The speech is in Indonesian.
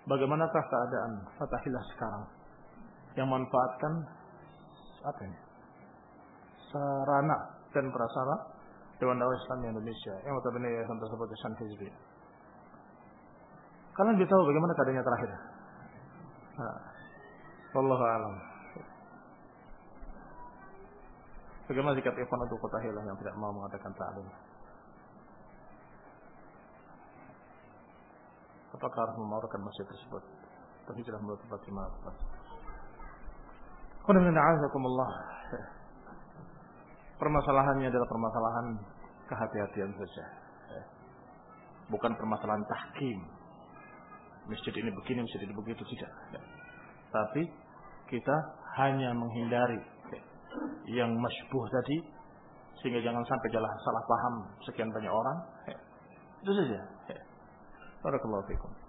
bagaimanakah keadaan Fatahillah sekarang yang manfaatkan apa ini? Sarana dan prasarana Dewan Dakwah Islam Indonesia yang notabene yayasan tersebut Yayasan Hizbi. Kalian bisa tahu bagaimana keadaannya terakhir? Wallahu a'lam. Bagaimana sikap ikhwan untuk Fatahillah yang tidak mau mengadakan ta'lim? Apakah harus memauratkan masjid tersebut? Tapi sudah menurut tempat jemaah. Permasalahannya adalah permasalahan kehati-hatian saja. Bukan permasalahan tahkim. Masjid ini begini, masjid ini begitu, tidak. Tapi kita hanya menghindari yang masybuh tadi, sehingga jangan sampai salah paham sekian banyak orang. Itu saja. Barakallahu fikum.